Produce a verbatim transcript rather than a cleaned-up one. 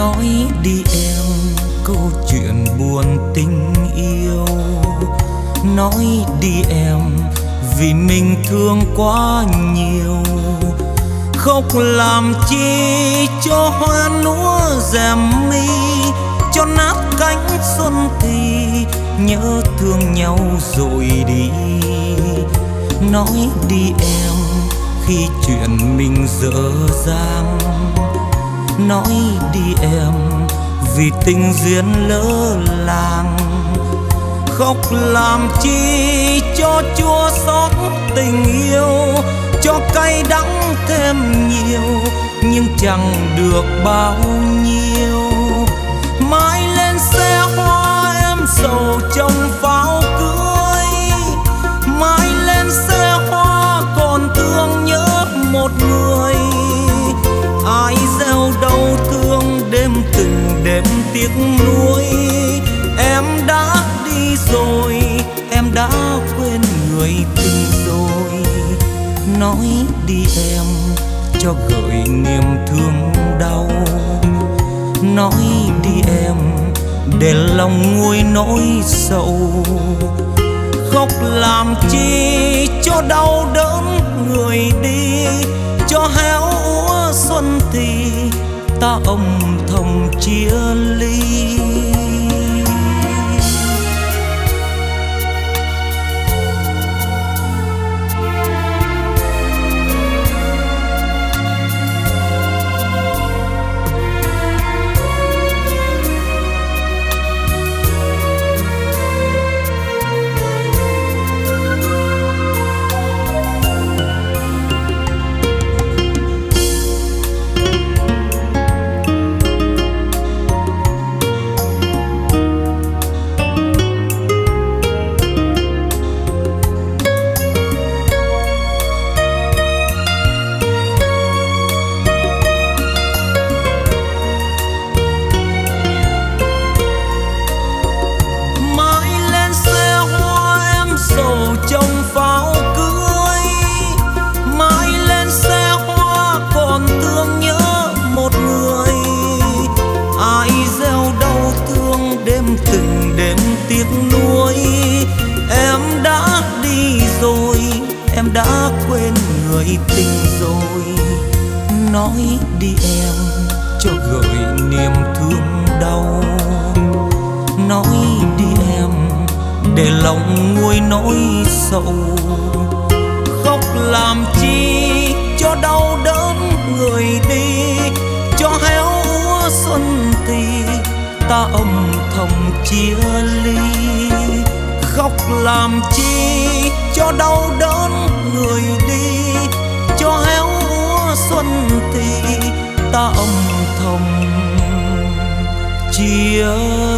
Nói đi em câu chuyện buồn tình yêu. Nói đi em vì mình thương quá nhiều. Khóc làm chi cho hoa lúa rèm mi, cho nát cánh xuân thì nhớ thương nhau rồi đi. Nói đi em khi chuyện mình dở dang. Nói đi em vì tình duyên lỡ làng. Khóc làm chi cho chua xót tình yêu, cho cay đắng thêm nhiều nhưng chẳng được bao nhiêu. Mãi lên xe hoa em sầu trong pháo cưới, mãi lên xe hoa còn thương nhớ một người. Ai gieo đau thương đêm từng đêm tiếc nuối. Em đã đi rồi, em đã quên người tình rồi. Nói đi em cho gợi niềm thương đau. Nói đi em để lòng nguôi nỗi sầu. Khóc làm chi cho đau đớn người đi, cho héo úa xuân thì ta âm thầm chia ly. Trong pháo cưới, mãi lên xe hoa còn thương nhớ một người. Ai gieo đau thương đêm từng đêm tiếc nuối. Em đã đi rồi, em đã quên người tình rồi. Nói đi em cho gợi niềm thương đau. Nói đi em để lòng nguôi nỗi sầu. Khóc làm chi cho đau đớn người đi, cho héo úa xuân thì ta âm thầm chia ly. Khóc làm chi cho đau đớn người đi, cho héo úa xuân thì ta âm thầm chia